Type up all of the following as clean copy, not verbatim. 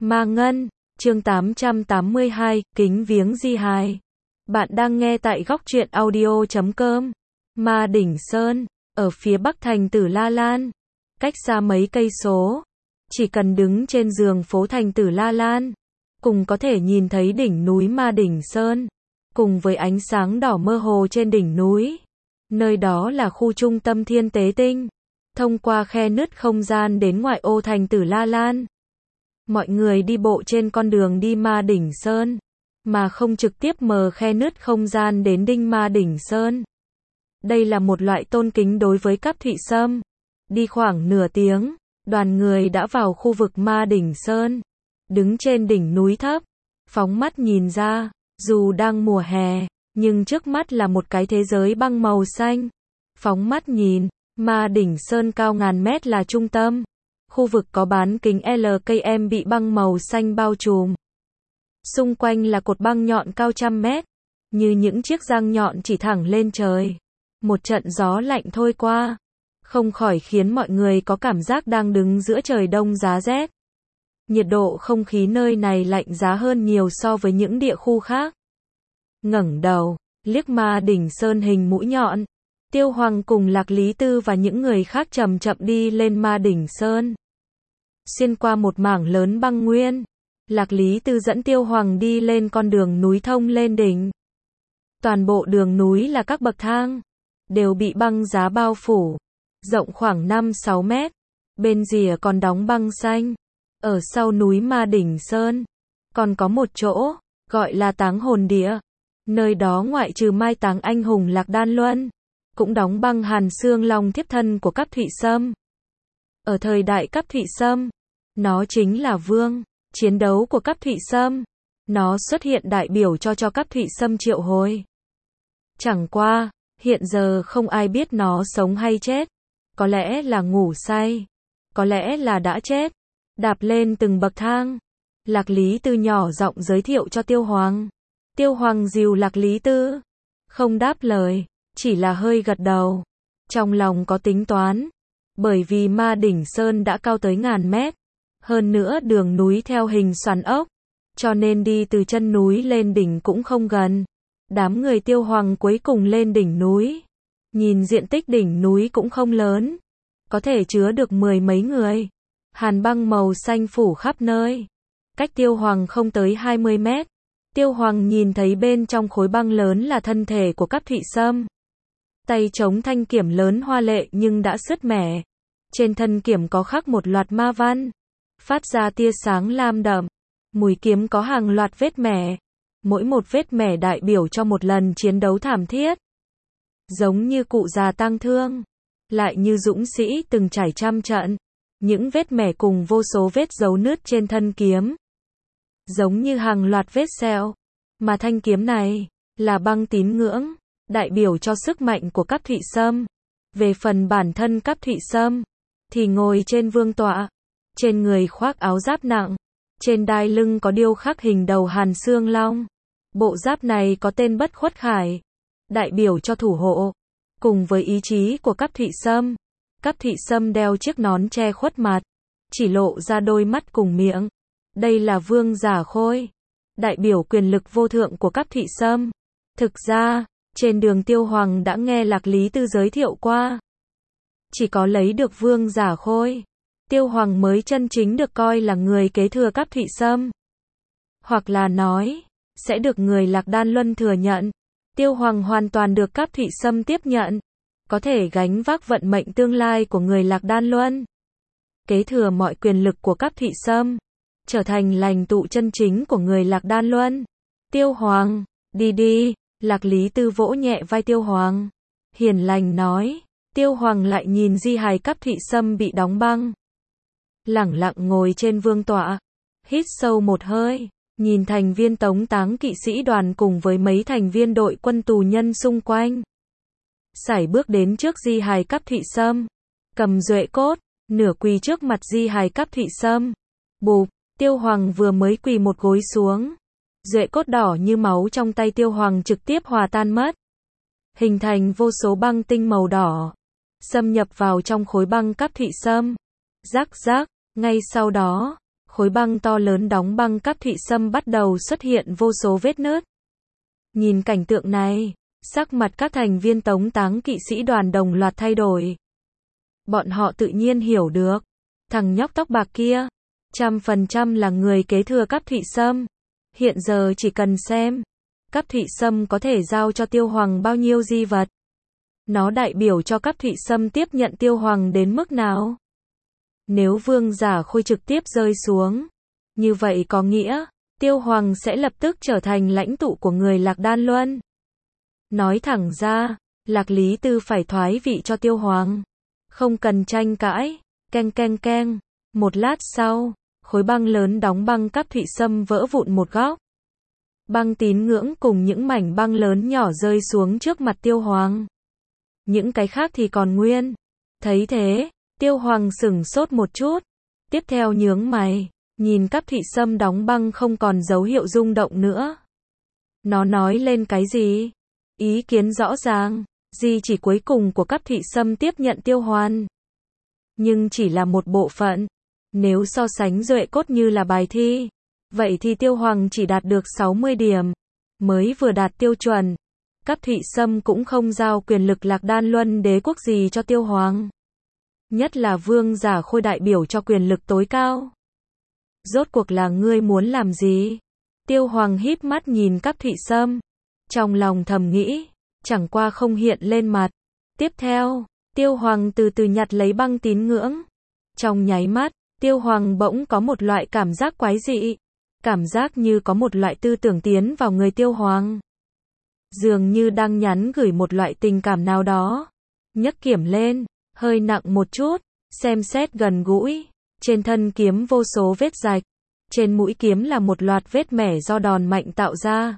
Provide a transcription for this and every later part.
Ma Ngân, chương 882, kính viếng di hài. Bạn đang nghe tại góc truyện audio.com. Ma Đỉnh Sơn, ở phía bắc thành Tử La Lan, cách xa mấy cây số. Chỉ cần đứng trên giường phố thành Tử La Lan, cùng có thể nhìn thấy đỉnh núi Ma Đỉnh Sơn, cùng với ánh sáng đỏ mơ hồ trên đỉnh núi. Nơi đó là khu trung tâm Thiên Tế Tinh, thông qua khe nứt không gian đến ngoại ô thành Tử La Lan. Mọi người đi bộ trên con đường đi Ma Đỉnh Sơn, mà không trực tiếp mở khe nứt không gian đến đinh Ma Đỉnh Sơn. Đây là một loại tôn kính đối với Cáp Thụy Sâm. Đi khoảng nửa tiếng, đoàn người đã vào khu vực Ma Đỉnh Sơn. Đứng trên đỉnh núi thấp, phóng mắt nhìn ra, dù đang mùa hè, nhưng trước mắt là một cái thế giới băng màu xanh. Phóng mắt nhìn, Ma Đỉnh Sơn cao ngàn mét là trung tâm. Khu vực có bán kính LKM bị băng màu xanh bao trùm. Xung quanh là cột băng nhọn cao trăm mét, như những chiếc răng nhọn chỉ thẳng lên trời. Một trận gió lạnh thôi qua, không khỏi khiến mọi người có cảm giác đang đứng giữa trời đông giá rét. Nhiệt độ không khí nơi này lạnh giá hơn nhiều so với những địa khu khác. Ngẩng đầu, liếc Ma Đỉnh Sơn hình mũi nhọn, Tiêu Hoàng cùng Lạc Lý Tư và những người khác chậm chậm đi lên Ma Đỉnh Sơn. Xuyên qua một mảng lớn băng nguyên, Lạc Lý Tư dẫn Tiêu Hoàng đi lên con đường núi thông lên đỉnh. Toàn bộ đường núi là các bậc thang, đều bị băng giá bao phủ, rộng khoảng 5-6 mét, bên rìa còn đóng băng xanh. Ở sau núi Ma Đỉnh Sơn, còn có một chỗ, gọi là Táng Hồn Địa. Nơi đó ngoại trừ mai táng anh hùng Lạc Đan Luân, cũng đóng băng hàn xương long thiếp thân của Cáp Thụy Sâm. Ở thời đại Cáp Thụy Sâm, nó chính là vương, chiến đấu của Cáp Thụy Sâm. Nó xuất hiện đại biểu cho Cáp Thụy Sâm triệu hồi. Chẳng qua, hiện giờ không ai biết nó sống hay chết. Có lẽ là ngủ say, có lẽ là đã chết. Đạp lên từng bậc thang, Lạc Lý Tư nhỏ giọng giới thiệu cho Tiêu Hoàng. Tiêu Hoàng dìu Lạc Lý Tư, không đáp lời, chỉ là hơi gật đầu. Trong lòng có tính toán, bởi vì Ma Đỉnh Sơn đã cao tới ngàn mét, hơn nữa đường núi theo hình xoắn ốc, cho nên đi từ chân núi lên đỉnh cũng không gần. Đám người Tiêu Hoàng cuối cùng lên đỉnh núi, nhìn diện tích đỉnh núi cũng không lớn, có thể chứa được 10 mấy người. Hàn băng màu xanh phủ khắp nơi, cách Tiêu Hoàng không tới 20 mét. Tiêu Hoàng nhìn thấy bên trong khối băng lớn là thân thể của Cáp Thụy Sâm. Tay chống thanh kiếm lớn hoa lệ nhưng đã sứt mẻ. Trên thân kiếm có khắc một loạt ma văn, phát ra tia sáng lam đậm. Mũi kiếm có hàng loạt vết mẻ, mỗi một vết mẻ đại biểu cho một lần chiến đấu thảm thiết. Giống như cụ già tang thương, lại như dũng sĩ từng trải trăm trận. Những vết mẻ cùng vô số vết dấu nứt trên thân kiếm, giống như hàng loạt vết sẹo. Mà thanh kiếm này là băng tín ngưỡng, đại biểu cho sức mạnh của Cáp Thụy Sâm. Về phần bản thân Cáp Thụy Sâm, thì ngồi trên vương tọa, trên người khoác áo giáp nặng, trên đai lưng có điêu khắc hình đầu hàn xương long. Bộ giáp này có tên Bất Khuất Khải, đại biểu cho thủ hộ, cùng với ý chí của Cáp Thụy Sâm. Cáp Thụy Sâm đeo chiếc nón che khuất mặt, chỉ lộ ra đôi mắt cùng miệng. Đây là vương giả khôi, đại biểu quyền lực vô thượng của Cáp Thụy Sâm. Thực ra, trên đường Tiêu Hoàng đã nghe Lạc Lý Tư giới thiệu qua. Chỉ có lấy được vương giả khôi, Tiêu Hoàng mới chân chính được coi là người kế thừa Cáp Thụy Sâm. Hoặc là nói, sẽ được người Lạc Đan Luân thừa nhận. Tiêu Hoàng hoàn toàn được Cáp Thụy Sâm tiếp nhận, có thể gánh vác vận mệnh tương lai của người Lạc Đan Luân, kế thừa mọi quyền lực của Cáp Thụy Sâm, trở thành lãnh tụ chân chính của người Lạc Đan Luân. Tiêu Hoàng, đi đi. Lạc Lý Tư vỗ nhẹ vai Tiêu Hoàng, hiền lành nói. Tiêu Hoàng lại nhìn di hài Cáp Thụy Sâm bị đóng băng, lẳng lặng ngồi trên vương tọa, hít sâu một hơi, nhìn thành viên tống táng kỵ sĩ đoàn cùng với mấy thành viên đội quân tù nhân xung quanh. Sải bước đến trước di hài Cáp Thụy Sâm, cầm duệ cốt, nửa quỳ trước mặt di hài Cáp Thụy Sâm. Bụp, Tiêu Hoàng vừa mới quỳ một gối xuống, duệ cốt đỏ như máu trong tay Tiêu Hoàng trực tiếp hòa tan mất, hình thành vô số băng tinh màu đỏ, xâm nhập vào trong khối băng Cáp Thụy Sâm. Rắc rắc, ngay sau đó, khối băng to lớn đóng băng Cáp Thụy Sâm bắt đầu xuất hiện vô số vết nứt. Nhìn cảnh tượng này, sắc mặt các thành viên tống táng kỵ sĩ đoàn đồng loạt thay đổi. Bọn họ tự nhiên hiểu được, thằng nhóc tóc bạc kia, 100% là người kế thừa Cáp Thụy Sâm. Hiện giờ chỉ cần xem, Cáp Thụy Sâm có thể giao cho Tiêu Hoàng bao nhiêu di vật. Nó đại biểu cho Cáp Thụy Sâm tiếp nhận Tiêu Hoàng đến mức nào. Nếu Vương Giả Khôi trực tiếp rơi xuống, như vậy có nghĩa, Tiêu Hoàng sẽ lập tức trở thành lãnh tụ của người Lạc Đan Luân. Nói thẳng ra, Lạc Lý Tư phải thoái vị cho Tiêu Hoàng. Không cần tranh cãi, keng keng keng. Một lát sau, khối băng lớn đóng băng Cáp Thụy Sâm vỡ vụn một góc. Băng tín ngưỡng cùng những mảnh băng lớn nhỏ rơi xuống trước mặt Tiêu Hoàng. Những cái khác thì còn nguyên. Thấy thế, Tiêu Hoàng sửng sốt một chút. Tiếp theo nhướng mày, nhìn Cáp Thụy Sâm đóng băng không còn dấu hiệu rung động nữa. Nó nói lên cái gì? Ý kiến rõ ràng, di chỉ cuối cùng của Cáp Thụy Sâm tiếp nhận Tiêu Hoàng. Nhưng chỉ là một bộ phận. Nếu so sánh duệ cốt như là bài thi, vậy thì Tiêu Hoàng chỉ đạt được 60 điểm. Mới vừa đạt tiêu chuẩn. Cáp Thụy Sâm cũng không giao quyền lực Lạc Đan Luân đế quốc gì cho Tiêu Hoàng. Nhất là Vương Giả Khôi đại biểu cho quyền lực tối cao. Rốt cuộc là ngươi muốn làm gì? Tiêu Hoàng híp mắt nhìn Cáp Thụy Sâm. Trong lòng thầm nghĩ, chẳng qua không hiện lên mặt. Tiếp theo, Tiêu Hoàng từ từ nhặt lấy băng tín ngưỡng. Trong nháy mắt, Tiêu Hoàng bỗng có một loại cảm giác quái dị. Cảm giác như có một loại tư tưởng tiến vào người Tiêu Hoàng. Dường như đang nhắn gửi một loại tình cảm nào đó. Nhấc kiếm lên, hơi nặng một chút, xem xét gần gũi. Trên thân kiếm vô số vết rạch. Trên mũi kiếm là một loạt vết mẻ do đòn mạnh tạo ra.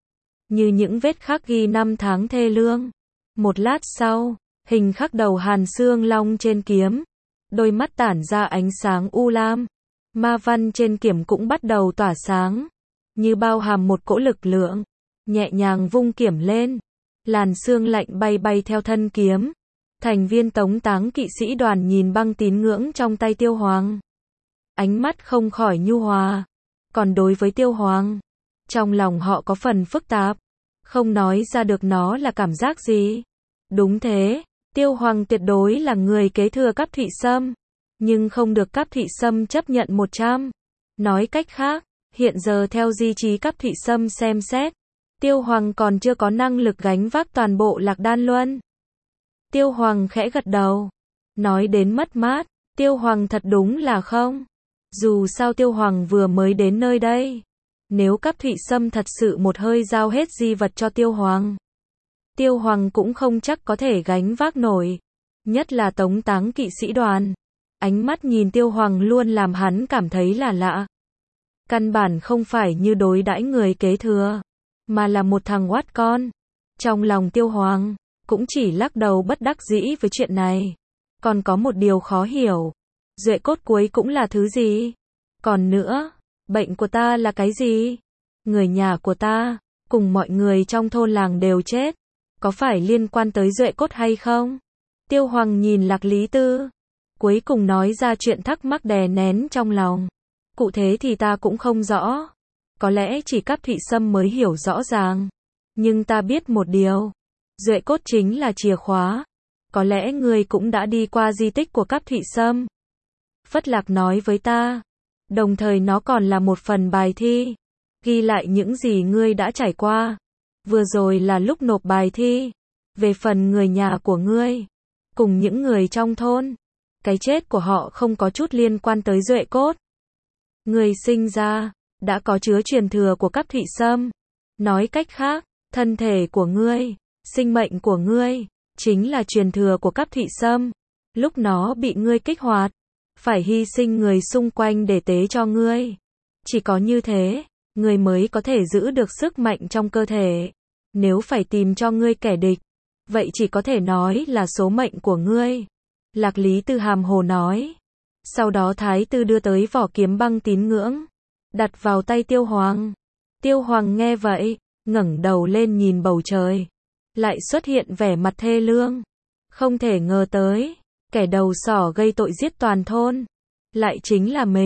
Như những vết khắc ghi năm tháng thê lương. Một lát sau, hình khắc đầu Hàn Xương Long trên kiếm. Đôi mắt tản ra ánh sáng u lam. Ma văn trên kiếm cũng bắt đầu tỏa sáng. Như bao hàm một cỗ lực lượng. Nhẹ nhàng vung kiếm lên. Làn sương lạnh bay bay theo thân kiếm. Thành viên tống táng kỵ sĩ đoàn nhìn băng tín ngưỡng trong tay Tiêu Hoàng. Ánh mắt không khỏi nhu hòa. Còn đối với Tiêu Hoàng, trong lòng họ có phần phức tạp. Không nói ra được nó là cảm giác gì. Đúng thế, Tiêu Hoàng tuyệt đối là người kế thừa Cáp Thụy Sâm. Nhưng không được Cáp Thụy Sâm chấp nhận 100. Nói cách khác, hiện giờ theo di chí Cáp Thụy Sâm xem xét, Tiêu Hoàng còn chưa có năng lực gánh vác toàn bộ Lạc Đan Luân. Tiêu Hoàng khẽ gật đầu. Nói đến mất mát, Tiêu Hoàng thật đúng là không. Dù sao Tiêu Hoàng vừa mới đến nơi đây. Nếu Cáp Thụy Sâm thật sự một hơi giao hết di vật cho Tiêu Hoàng, Tiêu Hoàng cũng không chắc có thể gánh vác nổi. Nhất là tống táng kỵ sĩ đoàn. Ánh mắt nhìn Tiêu Hoàng luôn làm hắn cảm thấy là lạ. Căn bản không phải như đối đãi người kế thừa, mà là một thằng oát con. Trong lòng Tiêu Hoàng cũng chỉ lắc đầu bất đắc dĩ với chuyện này. Còn có một điều khó hiểu. Duệ cốt cuối cũng là thứ gì? Còn nữa, bệnh của ta là cái gì? Người nhà của ta, cùng mọi người trong thôn làng đều chết. Có phải liên quan tới duệ cốt hay không? Tiêu Hoàng nhìn Lạc Lý Tư. Cuối cùng nói ra chuyện thắc mắc đè nén trong lòng. Cụ thể thì ta cũng không rõ. Có lẽ chỉ Cáp Thụy Sâm mới hiểu rõ ràng. Nhưng ta biết một điều. Duệ cốt chính là chìa khóa. Có lẽ ngươi cũng đã đi qua di tích của Cáp Thụy Sâm. Phất Lạc nói với ta. Đồng thời nó còn là một phần bài thi. Ghi lại những gì ngươi đã trải qua. Vừa rồi là lúc nộp bài thi. Về phần người nhà của ngươi, cùng những người trong thôn, cái chết của họ không có chút liên quan tới duệ cốt. Ngươi sinh ra, đã có chứa truyền thừa của Cáp Thụy Sâm. Nói cách khác, thân thể của ngươi, sinh mệnh của ngươi, chính là truyền thừa của Cáp Thụy Sâm. Lúc nó bị ngươi kích hoạt, phải hy sinh người xung quanh để tế cho ngươi. Chỉ có như thế, ngươi mới có thể giữ được sức mạnh trong cơ thể. Nếu phải tìm cho ngươi kẻ địch, vậy chỉ có thể nói là số mệnh của ngươi. Lạc Lý Tư hàm hồ nói. Sau đó Thái Tư đưa tới vỏ kiếm băng tín ngưỡng, đặt vào tay Tiêu Hoàng. Tiêu Hoàng nghe vậy, ngẩng đầu lên nhìn bầu trời. Lại xuất hiện vẻ mặt thê lương. Không thể ngờ tới, kẻ đầu sỏ gây tội giết toàn thôn lại chính là mình.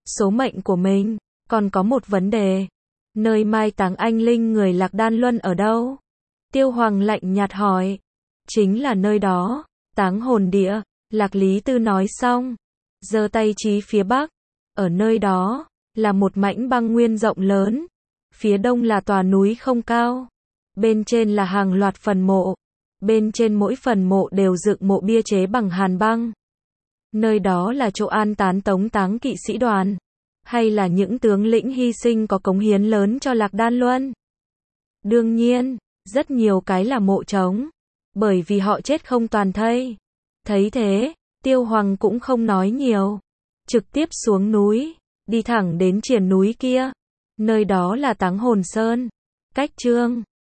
số mệnh của mình. Còn có một vấn đề. Nơi mai táng anh linh người Lạc Đan Luân ở đâu? Tiêu Hoàng lạnh nhạt hỏi. Chính là nơi đó, táng hồn địa. Lạc Lý Tư nói xong, giơ tay chỉ phía bắc. Ở nơi đó, là một mảnh băng nguyên rộng lớn. Phía đông là tòa núi không cao. Bên trên là hàng loạt phần mộ. Bên trên mỗi phần mộ đều dựng mộ bia chế bằng hàn băng. Nơi đó là chỗ an táng tống táng kỵ sĩ đoàn. Hay là những tướng lĩnh hy sinh có cống hiến lớn cho Lạc Đan Luân? Đương nhiên, rất nhiều cái là mộ trống. Bởi vì họ chết không toàn thây. Thấy thế, Tiêu Hoàng cũng không nói nhiều. Trực tiếp xuống núi, đi thẳng đến triền núi kia. Nơi đó là Táng Hồn Sơn. Cách Chương